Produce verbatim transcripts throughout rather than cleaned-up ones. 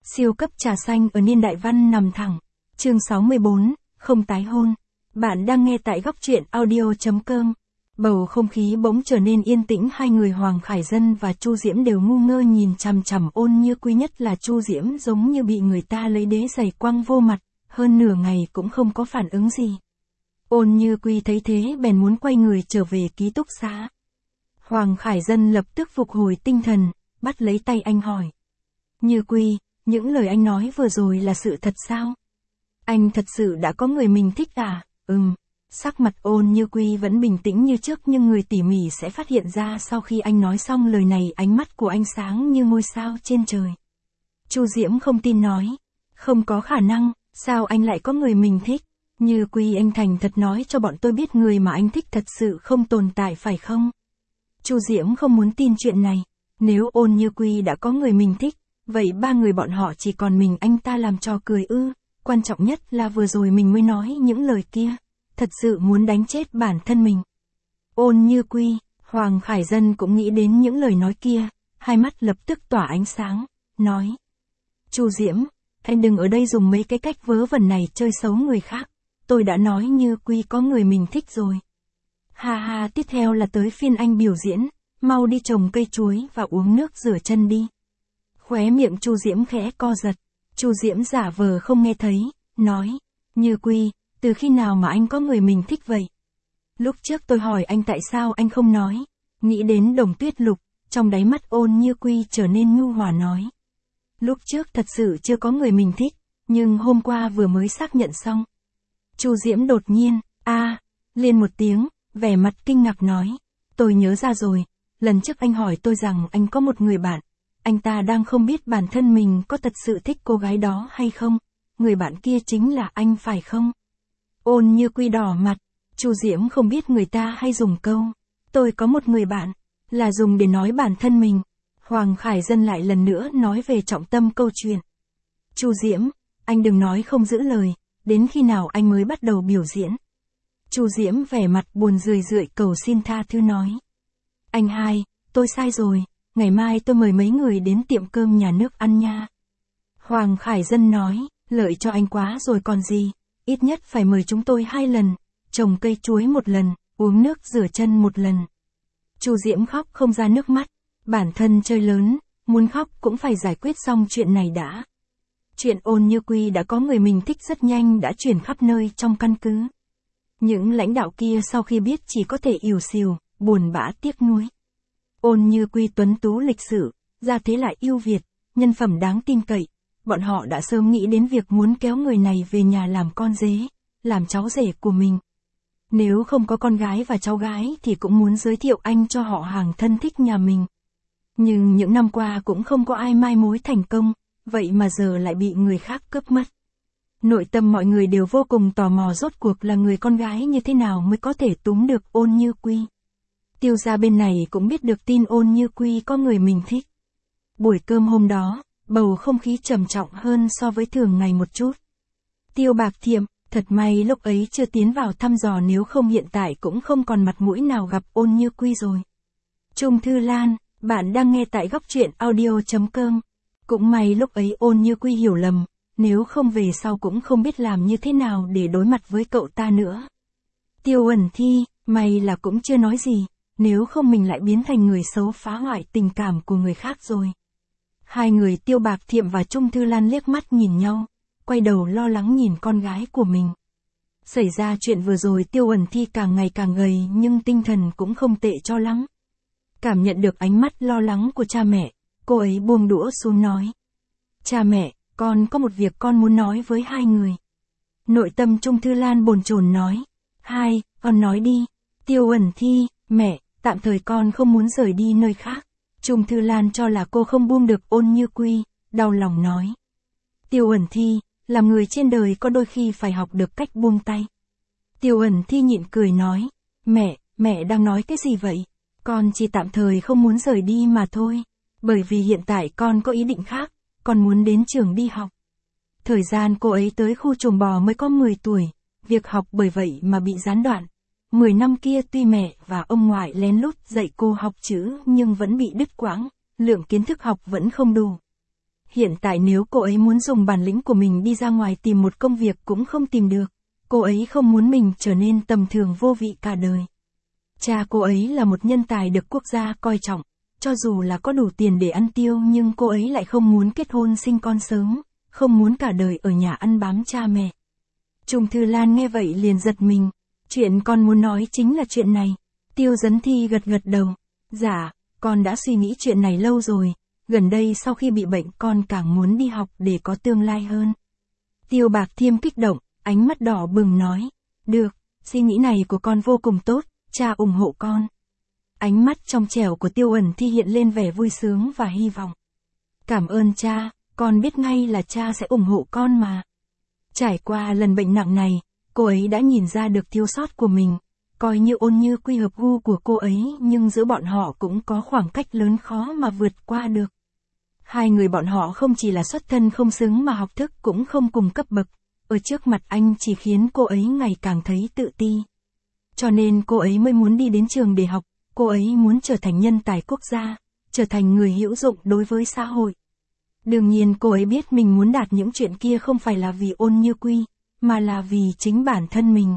Siêu cấp trà xanh ở niên đại văn nằm thẳng. Chương sáu mươi bốn, không tái hôn. Bạn đang nghe tại góc truyện audio chấm com. Bầu không khí bỗng trở nên yên tĩnh, hai người Hoàng Khải Dân và Chu Diễm đều ngu ngơ nhìn chằm chằm Ôn Như Quy, nhất là Chu Diễm giống như bị người ta lấy đế giày quăng vô mặt, hơn nửa ngày cũng không có phản ứng gì. Ôn Như Quy thấy thế bèn muốn quay người trở về ký túc xá. Hoàng Khải Dân lập tức phục hồi tinh thần, bắt lấy tay anh hỏi. Như Quy, những lời anh nói vừa rồi là sự thật sao? Anh thật sự đã có người mình thích à? Ừm. Sắc mặt Ôn Như Quy vẫn bình tĩnh như trước, nhưng người tỉ mỉ sẽ phát hiện ra sau khi anh nói xong lời này ánh mắt của anh sáng như ngôi sao trên trời. Chu Diễm không tin nói. Không có khả năng, sao anh lại có người mình thích? Như Quy, anh thành thật nói cho bọn tôi biết người mà anh thích thật sự không tồn tại phải không? Chu Diễm không muốn tin chuyện này. Nếu Ôn Như Quy đã có người mình thích, vậy ba người bọn họ chỉ còn mình anh ta làm trò cười ư? Quan trọng nhất là vừa rồi mình mới nói những lời kia. Thật sự muốn đánh chết bản thân mình. Ôn Như Quy, Hoàng Khải Dân cũng nghĩ đến những lời nói kia, hai mắt lập tức tỏa ánh sáng, nói. Chu Diễm, anh đừng ở đây dùng mấy cái cách vớ vẩn này chơi xấu người khác. Tôi đã nói Như Quy có người mình thích rồi. Ha ha, tiếp theo là tới phiên anh biểu diễn, mau đi trồng cây chuối và uống nước rửa chân đi. Khóe miệng Chu Diễm khẽ co giật. Chu Diễm giả vờ không nghe thấy, nói. Như Quy, từ khi nào mà anh có người mình thích vậy? Lúc trước tôi hỏi anh tại sao anh không nói. Nghĩ đến Đồng Tuyết Lục, trong đáy mắt Ôn Như Quy trở nên nhu hòa nói. Lúc trước thật sự chưa có người mình thích, nhưng hôm qua vừa mới xác nhận xong. Chu Diễm đột nhiên, a, à, lên một tiếng, vẻ mặt kinh ngạc nói. Tôi nhớ ra rồi, lần trước anh hỏi tôi rằng anh có một người bạn. Anh ta đang không biết bản thân mình có thật sự thích cô gái đó hay không. Người bạn kia chính là anh phải không? Ôn Như Quy đỏ mặt. Chu Diễm không biết người ta hay dùng câu tôi có một người bạn là dùng để nói bản thân mình. Hoàng Khải Dân lại lần nữa nói về trọng tâm câu chuyện. Chu Diễm, anh đừng nói không giữ lời, đến khi nào anh mới bắt đầu biểu diễn? Chu Diễm vẻ mặt buồn rười rượi cầu xin tha thứ nói. Anh hai, tôi sai rồi, ngày mai tôi mời mấy người đến tiệm cơm nhà nước ăn nha. Hoàng Khải Dân nói, lợi cho anh quá rồi còn gì, ít nhất phải mời chúng tôi hai lần, trồng cây chuối một lần, uống nước rửa chân một lần. Chu Diễm khóc không ra nước mắt, bản thân chơi lớn, muốn khóc cũng phải giải quyết xong chuyện này đã. Chuyện Ôn Như Quy đã có người mình thích rất nhanh đã truyền khắp nơi trong căn cứ. Những lãnh đạo kia sau khi biết chỉ có thể ỉu xìu, buồn bã tiếc nuối. Ôn Như Quy tuấn tú lịch sự, gia thế lại ưu việt, nhân phẩm đáng tin cậy. Bọn họ đã sớm nghĩ đến việc muốn kéo người này về nhà làm con rể, làm cháu rể của mình. Nếu không có con gái và cháu gái thì cũng muốn giới thiệu anh cho họ hàng thân thích nhà mình. Nhưng những năm qua cũng không có ai mai mối thành công, vậy mà giờ lại bị người khác cướp mất. Nội tâm mọi người đều vô cùng tò mò rốt cuộc là người con gái như thế nào mới có thể túm được Ôn Như Quy. Tiêu gia bên này cũng biết được tin Ôn Như Quy có người mình thích. Buổi cơm hôm đó, bầu không khí trầm trọng hơn so với thường ngày một chút. Tiêu Bạc Thiệm, thật may lúc ấy chưa tiến vào thăm dò, nếu không hiện tại cũng không còn mặt mũi nào gặp Ôn Như Quy rồi. Trung Thư Lan, bạn đang nghe tại góc truyện audio chấm com. Cũng may lúc ấy Ôn Như Quy hiểu lầm, nếu không về sau cũng không biết làm như thế nào để đối mặt với cậu ta nữa. Tiêu Ẩn Thi, may là cũng chưa nói gì, nếu không mình lại biến thành người xấu phá hoại tình cảm của người khác rồi. Hai người Tiêu Bạc Thiệm và Trung Thư Lan liếc mắt nhìn nhau, quay đầu lo lắng nhìn con gái của mình. Xảy ra chuyện vừa rồi Tiêu Ẩn Thi càng ngày càng gầy nhưng tinh thần cũng không tệ cho lắm. Cảm nhận được ánh mắt lo lắng của cha mẹ, cô ấy buông đũa xuống nói. Cha mẹ, con có một việc con muốn nói với hai người. Nội tâm Trung Thư Lan bồn chồn nói. Hai, con nói đi. Tiêu Ẩn Thi, mẹ, tạm thời con không muốn rời đi nơi khác. Trung Thư Lan cho là cô không buông được Ôn Như Quy, đau lòng nói. Tiêu Ẩn Thi, làm người trên đời có đôi khi phải học được cách buông tay. Tiêu Ẩn Thi nhịn cười nói. Mẹ, mẹ đang nói cái gì vậy? Con chỉ tạm thời không muốn rời đi mà thôi. Bởi vì hiện tại con có ý định khác, con muốn đến trường đi học. Thời gian cô ấy tới khu chuồng bò mới có mười tuổi, việc học bởi vậy mà bị gián đoạn. mười năm kia tuy mẹ và ông ngoại lén lút dạy cô học chữ nhưng vẫn bị đứt quãng, lượng kiến thức học vẫn không đủ. Hiện tại nếu cô ấy muốn dùng bản lĩnh của mình đi ra ngoài tìm một công việc cũng không tìm được. Cô ấy không muốn mình trở nên tầm thường vô vị cả đời. Cha cô ấy là một nhân tài được quốc gia coi trọng. Cho dù là có đủ tiền để ăn tiêu nhưng cô ấy lại không muốn kết hôn sinh con sớm, không muốn cả đời ở nhà ăn bám cha mẹ. Trung Thư Lan nghe vậy liền giật mình. Chuyện con muốn nói chính là chuyện này. Tiêu Dấn Thi gật gật đầu. Dạ, con đã suy nghĩ chuyện này lâu rồi. Gần đây sau khi bị bệnh con càng muốn đi học để có tương lai hơn. Tiêu Bạc Thiêm kích động, ánh mắt đỏ bừng nói. Được, suy nghĩ này của con vô cùng tốt, cha ủng hộ con. Ánh mắt trong trẻo của Tiêu Ẩn Thi hiện lên vẻ vui sướng và hy vọng. Cảm ơn cha, con biết ngay là cha sẽ ủng hộ con mà. Trải qua lần bệnh nặng này, cô ấy đã nhìn ra được thiếu sót của mình. Coi như Ôn Như Quy hợp gu của cô ấy nhưng giữa bọn họ cũng có khoảng cách lớn khó mà vượt qua được. Hai người bọn họ không chỉ là xuất thân không xứng mà học thức cũng không cùng cấp bậc. Ở trước mặt anh chỉ khiến cô ấy ngày càng thấy tự ti. Cho nên cô ấy mới muốn đi đến trường để học. Cô ấy muốn trở thành nhân tài quốc gia, trở thành người hữu dụng đối với xã hội. Đương nhiên cô ấy biết mình muốn đạt những chuyện kia không phải là vì Ôn Như Quy, mà là vì chính bản thân mình.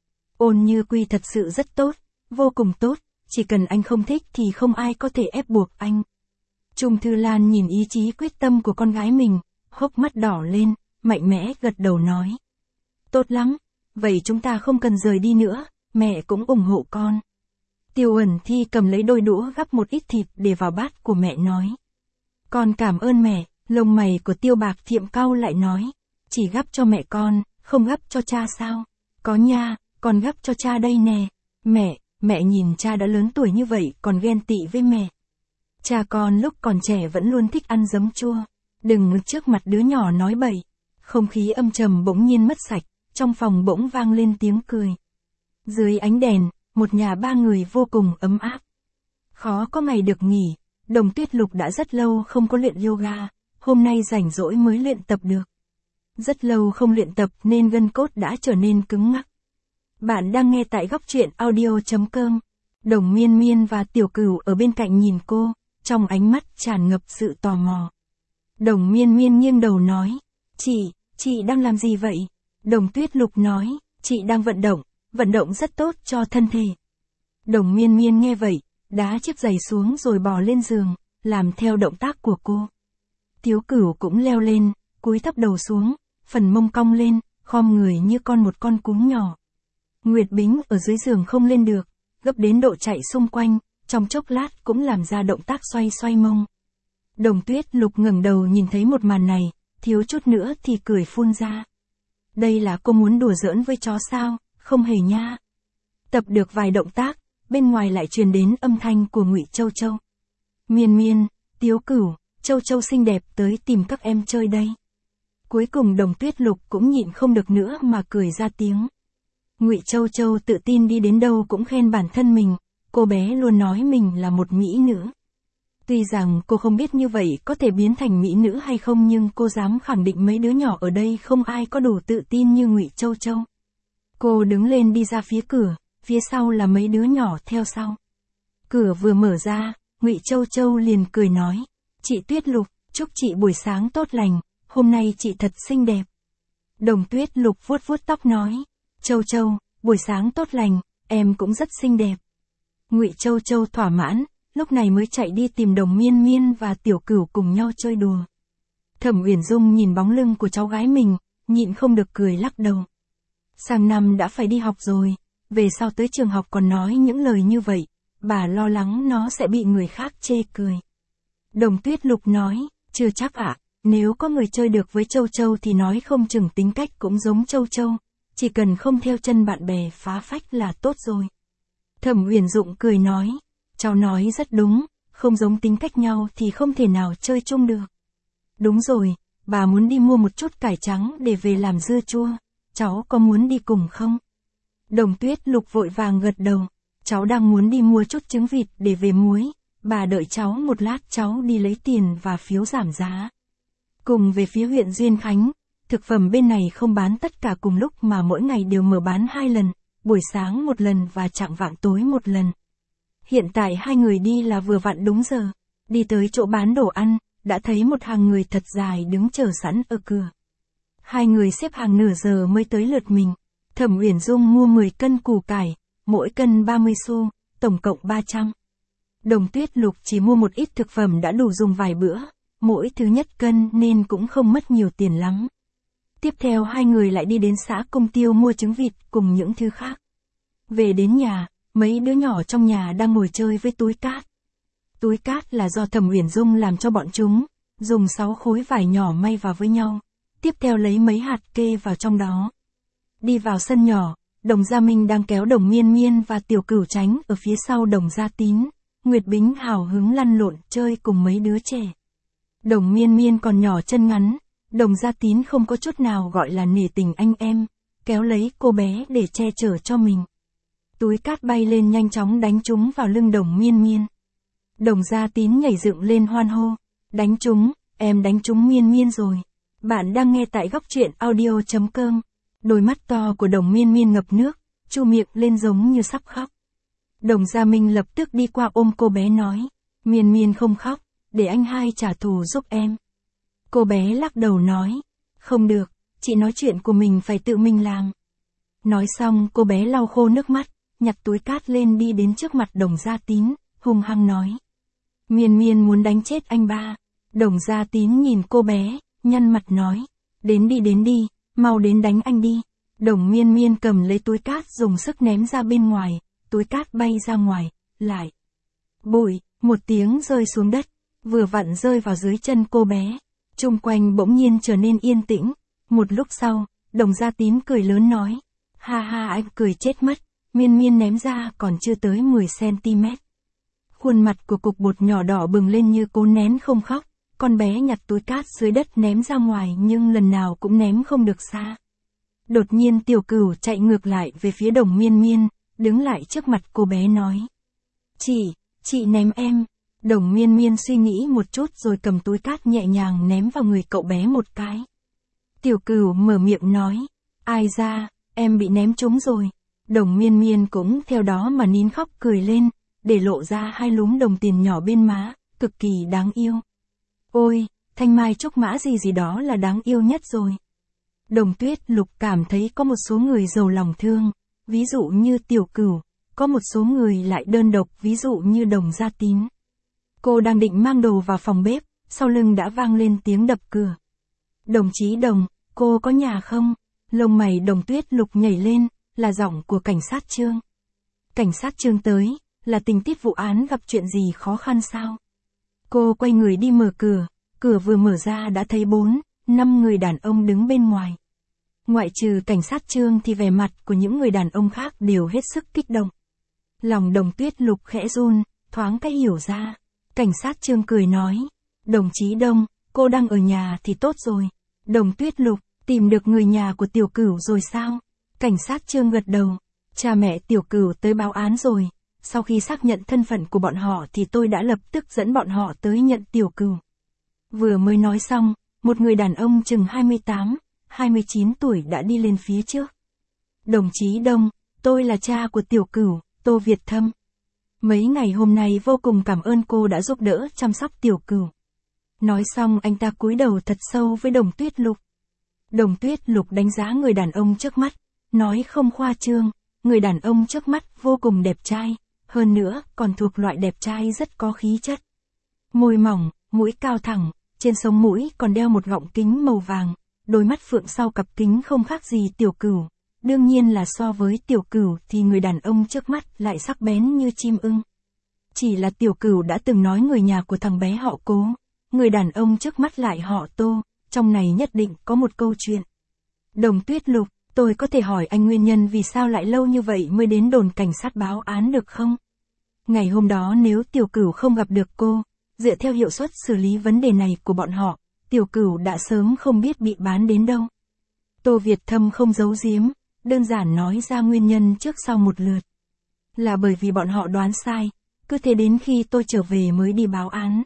Ôn Như Quy thật sự rất tốt, vô cùng tốt, chỉ cần anh không thích thì không ai có thể ép buộc anh. Trung Thư Lan nhìn ý chí quyết tâm của con gái mình, hốc mắt đỏ lên, mạnh mẽ gật đầu nói. Tốt lắm, vậy chúng ta không cần rời đi nữa, mẹ cũng ủng hộ con. Tiêu Ẩn Thi cầm lấy đôi đũa gắp một ít thịt để vào bát của mẹ nói. Con cảm ơn mẹ, lông mày của Tiêu Bạc Thiệm cau lại nói. Chỉ gắp cho mẹ con, không gắp cho cha sao? Có nha, con gắp cho cha đây nè. Mẹ, mẹ nhìn cha đã lớn tuổi như vậy còn ghen tị với mẹ. Cha con lúc còn trẻ vẫn luôn thích ăn giấm chua. Đừng trước mặt đứa nhỏ nói bậy. Không khí âm trầm bỗng nhiên mất sạch, trong phòng bỗng vang lên tiếng cười. Dưới ánh đèn, một nhà ba người vô cùng ấm áp. Khó có ngày được nghỉ, Đồng Tuyết Lục đã rất lâu không có luyện yoga, hôm nay rảnh rỗi mới luyện tập được. Rất lâu không luyện tập nên gân cốt đã trở nên cứng ngắc. Bạn đang nghe tại góc truyện audio chấm com. Đồng Miên Miên và Tiểu Cửu ở bên cạnh nhìn cô, trong ánh mắt tràn ngập sự tò mò. Đồng Miên Miên nghiêng đầu nói, chị, chị đang làm gì vậy? Đồng Tuyết Lục nói, chị đang vận động, vận động rất tốt cho thân thể. Đồng Miên Miên nghe vậy, đá chiếc giày xuống rồi bò lên giường, làm theo động tác của cô. Tiểu Cửu cũng leo lên, cúi thấp đầu xuống, phần mông cong lên, khom người như con một con cún nhỏ. Nguyệt Bính ở dưới giường không lên được, gấp đến độ chạy xung quanh, trong chốc lát cũng làm ra động tác xoay xoay mông. Đồng Tuyết Lục ngẩng đầu nhìn thấy một màn này, thiếu chút nữa thì cười phun ra. Đây là cô muốn đùa giỡn với chó sao? Không hề nha. Tập được vài động tác, bên ngoài lại truyền đến âm thanh của Ngụy Châu Châu. Miên Miên, Tiểu Cửu, Châu Châu xinh đẹp tới tìm các em chơi đây. Cuối cùng Đồng Tuyết Lục cũng nhịn không được nữa mà cười ra tiếng. Ngụy Châu Châu tự tin đi đến đâu cũng khen bản thân mình, cô bé luôn nói mình là một mỹ nữ. Tuy rằng cô không biết như vậy có thể biến thành mỹ nữ hay không nhưng cô dám khẳng định mấy đứa nhỏ ở đây không ai có đủ tự tin như Ngụy Châu Châu. Cô đứng lên đi ra phía cửa, phía sau là mấy đứa nhỏ theo sau. Cửa vừa mở ra, Ngụy Châu Châu liền cười nói, chị Tuyết Lục, chúc chị buổi sáng tốt lành, hôm nay chị thật xinh đẹp. Đồng Tuyết Lục vuốt vuốt tóc nói, Châu Châu, buổi sáng tốt lành, em cũng rất xinh đẹp. Ngụy Châu Châu thỏa mãn, lúc này mới chạy đi tìm Đồng Miên Miên và Tiểu Cửu cùng nhau chơi đùa. Thẩm Uyển Dung nhìn bóng lưng của cháu gái mình, nhịn không được cười lắc đầu. Sang năm đã phải đi học rồi, về sau tới trường học còn nói những lời như vậy, bà lo lắng nó sẽ bị người khác chê cười. Đồng Tuyết Lục nói, chưa chắc ạ, nếu có người chơi được với Châu Châu thì nói không chừng tính cách cũng giống Châu Châu, chỉ cần không theo chân bạn bè phá phách là tốt rồi. Thẩm Uyển Dụng cười nói, cháu nói rất đúng, không giống tính cách nhau thì không thể nào chơi chung được. Đúng rồi, bà muốn đi mua một chút cải trắng để về làm dưa chua, cháu có muốn đi cùng không? Đồng Tuyết Lục vội vàng gật đầu, cháu đang muốn đi mua chút trứng vịt để về muối, bà đợi cháu một lát cháu đi lấy tiền và phiếu giảm giá. Cùng về phía huyện Duyên Khánh, thực phẩm bên này không bán tất cả cùng lúc mà mỗi ngày đều mở bán hai lần, buổi sáng một lần và chạng vạng tối một lần. Hiện tại hai người đi là vừa vặn đúng giờ, đi tới chỗ bán đồ ăn, đã thấy một hàng người thật dài đứng chờ sẵn ở cửa. Hai người xếp hàng nửa giờ mới tới lượt mình. Thẩm Uyển Dung mua mười cân củ cải, mỗi cân ba mươi xu, tổng cộng ba trăm. Đồng Tuyết Lục chỉ mua một ít thực phẩm đã đủ dùng vài bữa, mỗi thứ nhất cân nên cũng không mất nhiều tiền lắm. Tiếp theo hai người lại đi đến xã Công Tiêu mua trứng vịt cùng những thứ khác. Về đến nhà, mấy đứa nhỏ trong nhà đang ngồi chơi với túi cát. Túi cát là do Thẩm Uyển Dung làm cho bọn chúng, dùng sáu khối vải nhỏ may vào với nhau, tiếp theo lấy mấy hạt kê vào trong đó. Đi vào sân nhỏ, Đồng Gia Minh đang kéo Đồng Miên Miên và Tiểu Cửu tránh ở phía sau Đồng Gia Tín, Nguyệt Bính hào hứng lăn lộn chơi cùng mấy đứa trẻ. Đồng Miên Miên còn nhỏ chân ngắn, Đồng Gia Tín không có chút nào gọi là nể tình anh em, kéo lấy cô bé để che chở cho mình. Túi cát bay lên nhanh chóng đánh trúng vào lưng Đồng Miên Miên. Đồng Gia Tín nhảy dựng lên hoan hô, đánh trúng, em đánh trúng Miên Miên rồi. Bạn đang nghe tại góc truyện audio chấm com. Đôi mắt to của Đồng Miên Miên ngập nước, chu miệng lên giống như sắp khóc. Đồng Gia Minh lập tức đi qua ôm cô bé nói, Miên Miên không khóc, để anh hai trả thù giúp em. Cô bé lắc đầu nói, không được, chị nói chuyện của mình phải tự mình làm. Nói xong cô bé lau khô nước mắt, nhặt túi cát lên đi đến trước mặt Đồng Gia Tín, hung hăng nói. Miên Miên muốn đánh chết anh ba. Đồng Gia Tín nhìn cô bé, nhăn mặt nói, đến đi đến đi, mau đến đánh anh đi. Đồng Miên Miên cầm lấy túi cát dùng sức ném ra bên ngoài, túi cát bay ra ngoài, lại. Bụi, một tiếng rơi xuống đất, vừa vặn rơi vào dưới chân cô bé. Chung quanh bỗng nhiên trở nên yên tĩnh. Một lúc sau, Đồng Gia Tín cười lớn nói, ha ha anh cười chết mất, Miên Miên ném ra còn chưa tới mười xăng ti mét. Khuôn mặt của cục bột nhỏ đỏ bừng lên như cố nén không khóc, con bé nhặt túi cát dưới đất ném ra ngoài nhưng lần nào cũng ném không được xa. Đột nhiên Tiểu Cửu chạy ngược lại về phía Đồng Miên Miên, đứng lại trước mặt cô bé nói. Chị, chị ném em. Đồng Miên Miên suy nghĩ một chút rồi cầm túi cát nhẹ nhàng ném vào người cậu bé một cái. Tiểu Cửu mở miệng nói, ai ra, em bị ném trúng rồi. Đồng Miên Miên cũng theo đó mà nín khóc cười lên, để lộ ra hai lúm đồng tiền nhỏ bên má, cực kỳ đáng yêu. Ôi, thanh mai trúc mã gì gì đó là đáng yêu nhất rồi. Đồng Tuyết Lục cảm thấy có một số người giàu lòng thương, ví dụ như Tiểu Cửu, có một số người lại đơn độc ví dụ như Đồng Gia Tín. Cô đang định mang đồ vào phòng bếp, sau lưng đã vang lên tiếng đập cửa. Đồng chí Đồng, cô có nhà không? Lông mày Đồng Tuyết Lục nhảy lên, là giọng của cảnh sát Trương. Cảnh sát Trương tới, là tình tiết vụ án gặp chuyện gì khó khăn sao? Cô quay người đi mở cửa, cửa vừa mở ra đã thấy bốn, năm người đàn ông đứng bên ngoài. Ngoại trừ cảnh sát Trương thì vẻ mặt của những người đàn ông khác đều hết sức kích động. Lòng Đồng Tuyết Lục khẽ run, thoáng cái hiểu ra. Cảnh sát Trương cười nói, đồng chí Đông, cô đang ở nhà thì tốt rồi. Đồng Tuyết Lục, tìm được người nhà của Tiểu Cửu rồi sao? Cảnh sát Trương gật đầu, cha mẹ Tiểu Cửu tới báo án rồi. Sau khi xác nhận thân phận của bọn họ thì tôi đã lập tức dẫn bọn họ tới nhận Tiểu Cửu. Vừa mới nói xong, một người đàn ông chừng hai mươi tám, hai mươi chín tuổi đã đi lên phía trước. Đồng chí Đông, tôi là cha của Tiểu Cửu, Tô Việt Thâm. Mấy ngày hôm nay vô cùng cảm ơn cô đã giúp đỡ chăm sóc Tiểu Cửu. Nói xong anh ta cúi đầu thật sâu với Đồng Tuyết Lục. Đồng Tuyết Lục đánh giá người đàn ông trước mắt, nói không khoa trương, người đàn ông trước mắt vô cùng đẹp trai, hơn nữa còn thuộc loại đẹp trai rất có khí chất. Môi mỏng, mũi cao thẳng, trên sống mũi còn đeo một gọng kính màu vàng, đôi mắt phượng sau cặp kính không khác gì Tiểu Cửu. Đương nhiên là so với Tiểu Cửu thì người đàn ông trước mắt lại sắc bén như chim ưng. Chỉ là Tiểu Cửu đã từng nói người nhà của thằng bé họ Cố, người đàn ông trước mắt lại họ Tô, trong này nhất định có một câu chuyện. Đồng Tuyết Lục, tôi có thể hỏi anh nguyên nhân vì sao lại lâu như vậy mới đến đồn cảnh sát báo án được không? Ngày hôm đó nếu Tiểu Cửu không gặp được cô, dựa theo hiệu suất xử lý vấn đề này của bọn họ, Tiểu Cửu đã sớm không biết bị bán đến đâu. Tô Việt Thâm không giấu giếm, đơn giản nói ra nguyên nhân trước sau một lượt. Là bởi vì bọn họ đoán sai, cứ thế đến khi tôi trở về mới đi báo án.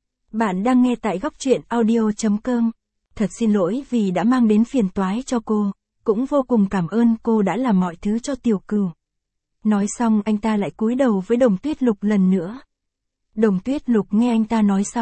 Bạn đang nghe tại góc truyện audio chấm com. Thật xin lỗi vì đã mang đến phiền toái cho cô, cũng vô cùng cảm ơn cô đã làm mọi thứ cho Tiểu Cửu. Nói xong anh ta lại cúi đầu với Đồng Tuyết Lục lần nữa. Đồng Tuyết Lục nghe anh ta nói xong,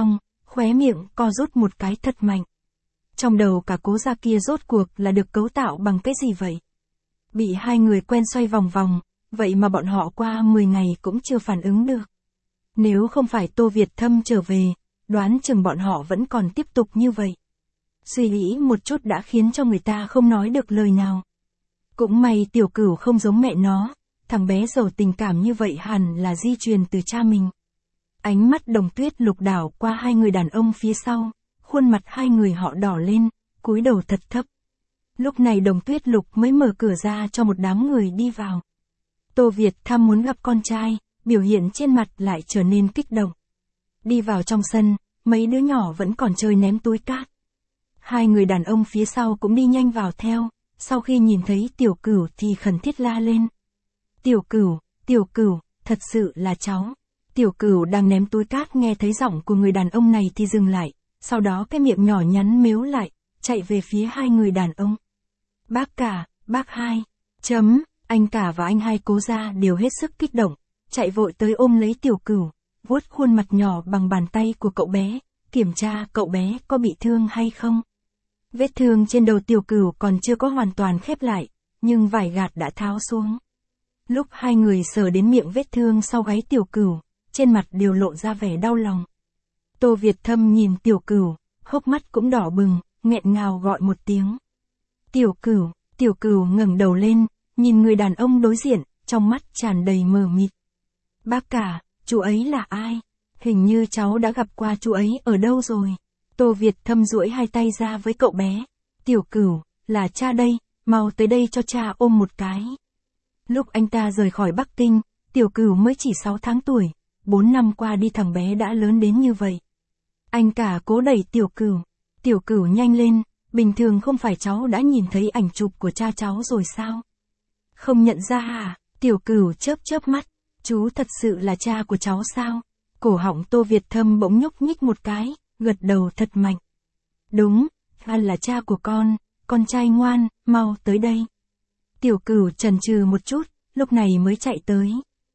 khóe miệng co rút một cái thật mạnh. Trong đầu cả Cố gia kia rốt cuộc là được cấu tạo bằng cái gì vậy? Bị hai người quen xoay vòng vòng, vậy mà bọn họ qua mười ngày cũng chưa phản ứng được. Nếu không phải Tô Việt Thâm trở về, đoán chừng bọn họ vẫn còn tiếp tục như vậy. Suy nghĩ một chút đã khiến cho người ta không nói được lời nào. Cũng may Tiểu Cửu không giống mẹ nó, thằng bé giàu tình cảm như vậy hẳn là di truyền từ cha mình. Ánh mắt Đồng Tuyết Lục đảo qua hai người đàn ông phía sau, khuôn mặt hai người họ đỏ lên, cúi đầu thật thấp. Lúc này Đồng Tuyết Lục mới mở cửa ra cho một đám người đi vào. Tô Việt Thâm muốn gặp con trai, biểu hiện trên mặt lại trở nên kích động. Đi vào trong sân, mấy đứa nhỏ vẫn còn chơi ném túi cát. Hai người đàn ông phía sau cũng đi nhanh vào theo, sau khi nhìn thấy Tiểu Cửu thì khẩn thiết la lên. Tiểu Cửu, Tiểu Cửu, thật sự là cháu. Tiểu Cửu đang ném túi cát nghe thấy giọng của người đàn ông này thì dừng lại, sau đó cái miệng nhỏ nhắn mếu lại, chạy về phía hai người đàn ông. Bác cả, bác hai, chấm, anh cả và anh hai Cố gia đều hết sức kích động, chạy vội tới ôm lấy Tiểu Cửu, vuốt khuôn mặt nhỏ bằng bàn tay của cậu bé, kiểm tra cậu bé có bị thương hay không. Vết thương trên đầu Tiểu Cửu còn chưa có hoàn toàn khép lại, nhưng vải gạt đã tháo xuống. Lúc hai người sờ đến miệng vết thương sau gáy Tiểu Cửu, trên mặt đều lộ ra vẻ đau lòng. Tô Việt Thâm nhìn Tiểu Cửu, hốc mắt cũng đỏ bừng, nghẹn ngào gọi một tiếng. Tiểu Cửu, Tiểu Cửu ngẩng đầu lên, nhìn người đàn ông đối diện, trong mắt tràn đầy mờ mịt. Bác cả, chú ấy là ai? Hình như cháu đã gặp qua chú ấy ở đâu rồi? Tô Việt Thâm duỗi hai tay ra với cậu bé. Tiểu Cửu, là cha đây, mau tới đây cho cha ôm một cái. Lúc anh ta rời khỏi Bắc Kinh, Tiểu Cửu mới chỉ sáu tháng tuổi, bốn năm qua đi thằng bé đã lớn đến như vậy. Anh cả cố đẩy Tiểu Cửu. Tiểu Cửu nhanh lên, bình thường không phải cháu đã nhìn thấy ảnh chụp của cha cháu rồi sao? Không nhận ra à? Tiểu Cửu chớp chớp mắt. Chú thật sự là cha của cháu sao? Cổ họng Tô Việt Thâm bỗng nhúc nhích một cái, gật đầu thật mạnh. Đúng, anh là cha của con, con trai ngoan, mau tới đây. Tiểu Cửu chần chừ một chút, lúc này mới chạy tới.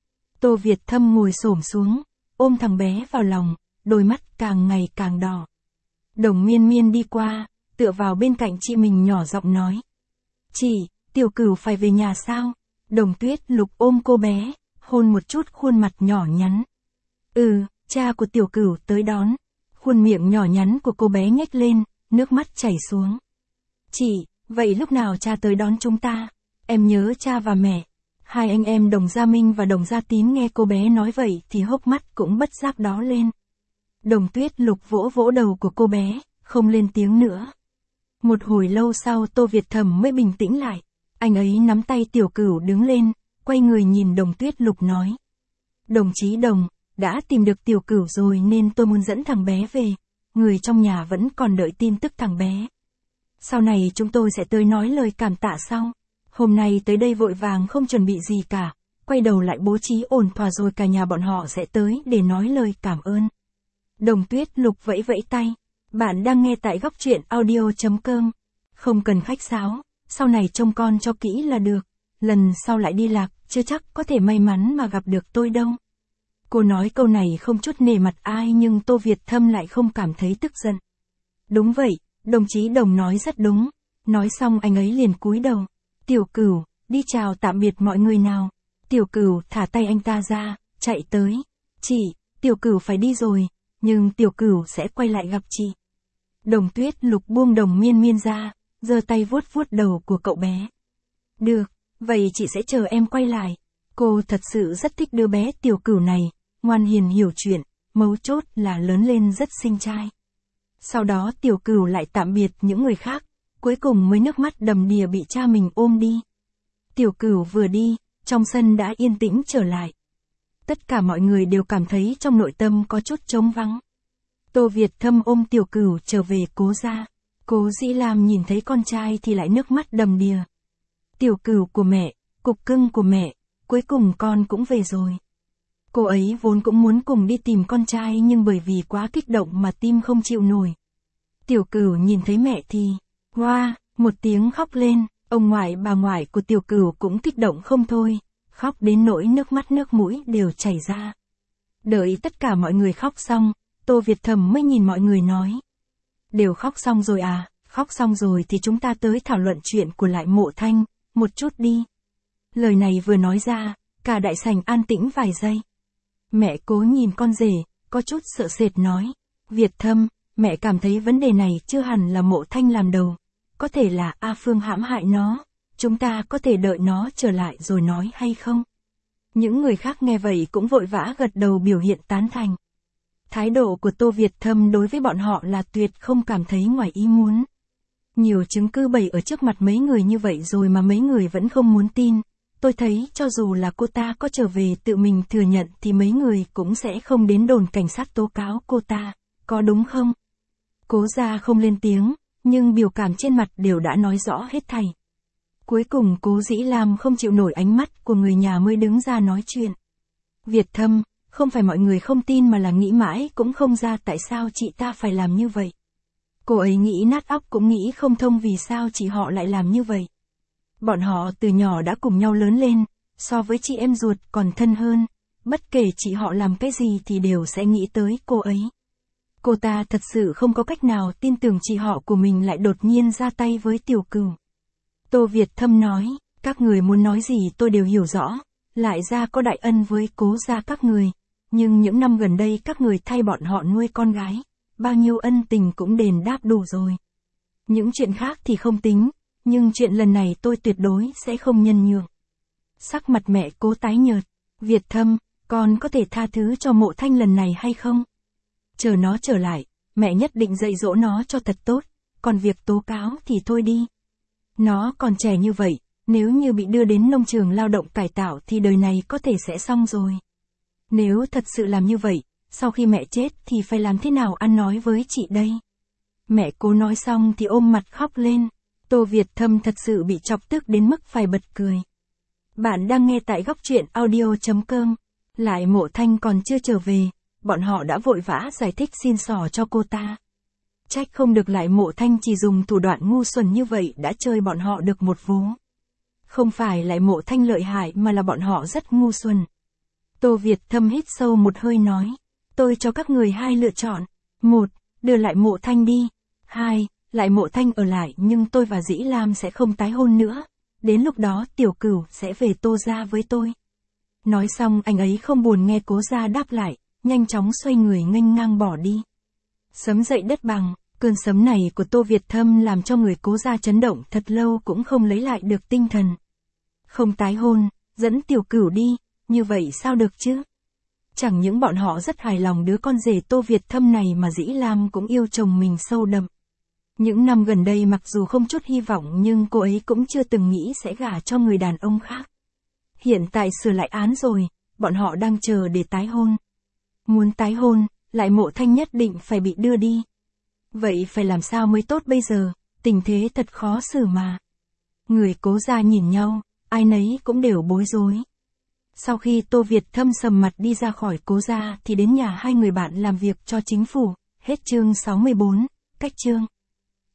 Tô Việt Thâm ngồi xổm xuống, ôm thằng bé vào lòng, đôi mắt càng ngày càng đỏ. Đồng Miên Miên đi qua, tựa vào bên cạnh chị mình nhỏ giọng nói. Chị, Tiểu Cửu phải về nhà sao? Đồng Tuyết Lục ôm cô bé, hôn một chút khuôn mặt nhỏ nhắn. Ừ, cha của Tiểu Cửu tới đón. Khuôn miệng nhỏ nhắn của cô bé nhếch lên, nước mắt chảy xuống. Chị, vậy lúc nào cha tới đón chúng ta? Em nhớ cha và mẹ. Hai anh em Đồng Gia Minh và Đồng Gia Tín nghe cô bé nói vậy thì hốc mắt cũng bất giác đỏ lên. Đồng Tuyết Lục vỗ vỗ đầu của cô bé, không lên tiếng nữa. Một hồi lâu sau Tô Việt Thâm mới bình tĩnh lại. Anh ấy nắm tay Tiểu Cửu đứng lên, quay người nhìn Đồng Tuyết Lục nói. Đồng chí Đồng, đã tìm được Tiểu Cửu rồi nên tôi muốn dẫn thằng bé về. Người trong nhà vẫn còn đợi tin tức thằng bé. Sau này chúng tôi sẽ tới nói lời cảm tạ sau. Hôm nay tới đây vội vàng không chuẩn bị gì cả. Quay đầu lại bố trí ổn thỏa rồi cả nhà bọn họ sẽ tới để nói lời cảm ơn. Đồng Tuyết Lục vẫy vẫy tay. Bạn đang nghe tại góc truyện audio chấm com. Không cần khách sáo, sau này trông con cho kỹ là được. Lần sau lại đi lạc, chưa chắc có thể may mắn mà gặp được tôi đâu. Cô nói câu này không chút nể mặt ai nhưng Tô Việt Thâm lại không cảm thấy tức giận. Đúng vậy, đồng chí Đồng nói rất đúng. Nói xong anh ấy liền cúi đầu. Tiểu Cửu, đi chào tạm biệt mọi người nào. Tiểu Cửu thả tay anh ta ra, chạy tới. Chị, Tiểu Cửu phải đi rồi, nhưng Tiểu Cửu sẽ quay lại gặp chị. Đồng Tuyết Lục buông Đồng Miên Miên ra, giơ tay vuốt vuốt đầu của cậu bé. Được, vậy chị sẽ chờ em quay lại. Cô thật sự rất thích đứa bé Tiểu Cửu này, ngoan hiền hiểu chuyện, mấu chốt là lớn lên rất xinh trai. Sau đó Tiểu Cửu lại tạm biệt những người khác, cuối cùng mới nước mắt đầm đìa bị cha mình ôm đi. Tiểu Cửu vừa đi, trong sân đã yên tĩnh trở lại. Tất cả mọi người đều cảm thấy trong nội tâm có chút trống vắng. Tô Việt Thâm ôm Tiểu Cửu trở về Cố gia. Cố Dĩ Lam nhìn thấy con trai thì lại nước mắt đầm đìa. Tiểu Cửu của mẹ, cục cưng của mẹ, cuối cùng con cũng về rồi. Cô ấy vốn cũng muốn cùng đi tìm con trai nhưng bởi vì quá kích động mà tim không chịu nổi. Tiểu Cửu nhìn thấy mẹ thì, hoa, một tiếng khóc lên, ông ngoại bà ngoại của Tiểu Cửu cũng kích động không thôi, khóc đến nỗi nước mắt nước mũi đều chảy ra. Đợi tất cả mọi người khóc xong, Tô Việt Thầm mới nhìn mọi người nói. Đều khóc xong rồi à, khóc xong rồi thì chúng ta tới thảo luận chuyện của Lại Mộ Thanh, một chút đi. Lời này vừa nói ra, cả đại sảnh an tĩnh vài giây. Mẹ Cố nhìn con rể, có chút sợ sệt nói. Việt Thâm, mẹ cảm thấy vấn đề này chưa hẳn là Mộ Thanh làm đầu. Có thể là A Phương hãm hại nó, chúng ta có thể đợi nó trở lại rồi nói hay không? Những người khác nghe vậy cũng vội vã gật đầu biểu hiện tán thành. Thái độ của Tô Việt Thâm đối với bọn họ là tuyệt không cảm thấy ngoài ý muốn. Nhiều chứng cứ bày ở trước mặt mấy người như vậy rồi mà mấy người vẫn không muốn tin. Tôi thấy cho dù là cô ta có trở về tự mình thừa nhận thì mấy người cũng sẽ không đến đồn cảnh sát tố cáo cô ta, có đúng không? Cố gia không lên tiếng, nhưng biểu cảm trên mặt đều đã nói rõ hết thảy. Cuối cùng Cố Dĩ Lam không chịu nổi ánh mắt của người nhà mới đứng ra nói chuyện. Việt Thâm, không phải mọi người không tin mà là nghĩ mãi cũng không ra tại sao chị ta phải làm như vậy. Cô ấy nghĩ nát óc cũng nghĩ không thông vì sao chị họ lại làm như vậy. Bọn họ từ nhỏ đã cùng nhau lớn lên, so với chị em ruột còn thân hơn, bất kể chị họ làm cái gì thì đều sẽ nghĩ tới cô ấy. Cô ta thật sự không có cách nào tin tưởng chị họ của mình lại đột nhiên ra tay với Tiểu Cửu. Tô Việt Thâm nói, các người muốn nói gì tôi đều hiểu rõ, lại ra có đại ân với Cố gia các người, nhưng những năm gần đây các người thay bọn họ nuôi con gái, bao nhiêu ân tình cũng đền đáp đủ rồi. Những chuyện khác thì không tính, nhưng chuyện lần này tôi tuyệt đối sẽ không nhân nhượng. Sắc mặt mẹ Cố tái nhợt, Việt Thâm, con có thể tha thứ cho Mộ Thanh lần này hay không? Chờ nó trở lại, mẹ nhất định dạy dỗ nó cho thật tốt, còn việc tố cáo thì thôi đi. Nó còn trẻ như vậy, nếu như bị đưa đến nông trường lao động cải tạo thì đời này có thể sẽ xong rồi. Nếu thật sự làm như vậy, sau khi mẹ chết thì phải làm thế nào ăn nói với chị đây? Mẹ Cố nói xong thì ôm mặt khóc lên. Tô Việt Thâm thật sự bị chọc tức đến mức phải bật cười. Bạn đang nghe tại góc truyện audio chấm com. Lại Mộ Thanh còn chưa trở về, bọn họ đã vội vã giải thích xin xỏ cho cô ta. Trách không được Lại Mộ Thanh chỉ dùng thủ đoạn ngu xuẩn như vậy đã chơi bọn họ được một vố. Không phải Lại Mộ Thanh lợi hại mà là bọn họ rất ngu xuẩn. Tô Việt Thâm hít sâu một hơi nói, tôi cho các người hai lựa chọn. Một, đưa Lại Mộ Thanh đi. Hai, Lại Mộ Thanh ở lại nhưng tôi và Dĩ Lam sẽ không tái hôn nữa. Đến lúc đó Tiểu Cửu sẽ về Tô gia với tôi. Nói xong anh ấy không buồn nghe Cố gia đáp lại, nhanh chóng xoay người nghênh ngang bỏ đi. Sấm dậy đất bằng, cơn sấm này của Tô Việt Thâm làm cho người Cố gia chấn động thật lâu cũng không lấy lại được tinh thần. Không tái hôn, dẫn Tiểu Cửu đi, như vậy sao được chứ? Chẳng những bọn họ rất hài lòng đứa con rể Tô Việt Thâm này mà Dĩ Lam cũng yêu chồng mình sâu đậm. Những năm gần đây mặc dù không chút hy vọng nhưng cô ấy cũng chưa từng nghĩ sẽ gả cho người đàn ông khác. Hiện tại sửa lại án rồi, bọn họ đang chờ để tái hôn. Muốn tái hôn, Lại Mộ Thanh nhất định phải bị đưa đi. Vậy phải làm sao mới tốt bây giờ, tình thế thật khó xử mà. Người Cố gia nhìn nhau, ai nấy cũng đều bối rối. Sau khi Tô Việt Thâm sầm mặt đi ra khỏi Cố gia thì đến nhà hai người bạn làm việc cho chính phủ, hết chương sáu mươi bốn, cách chương.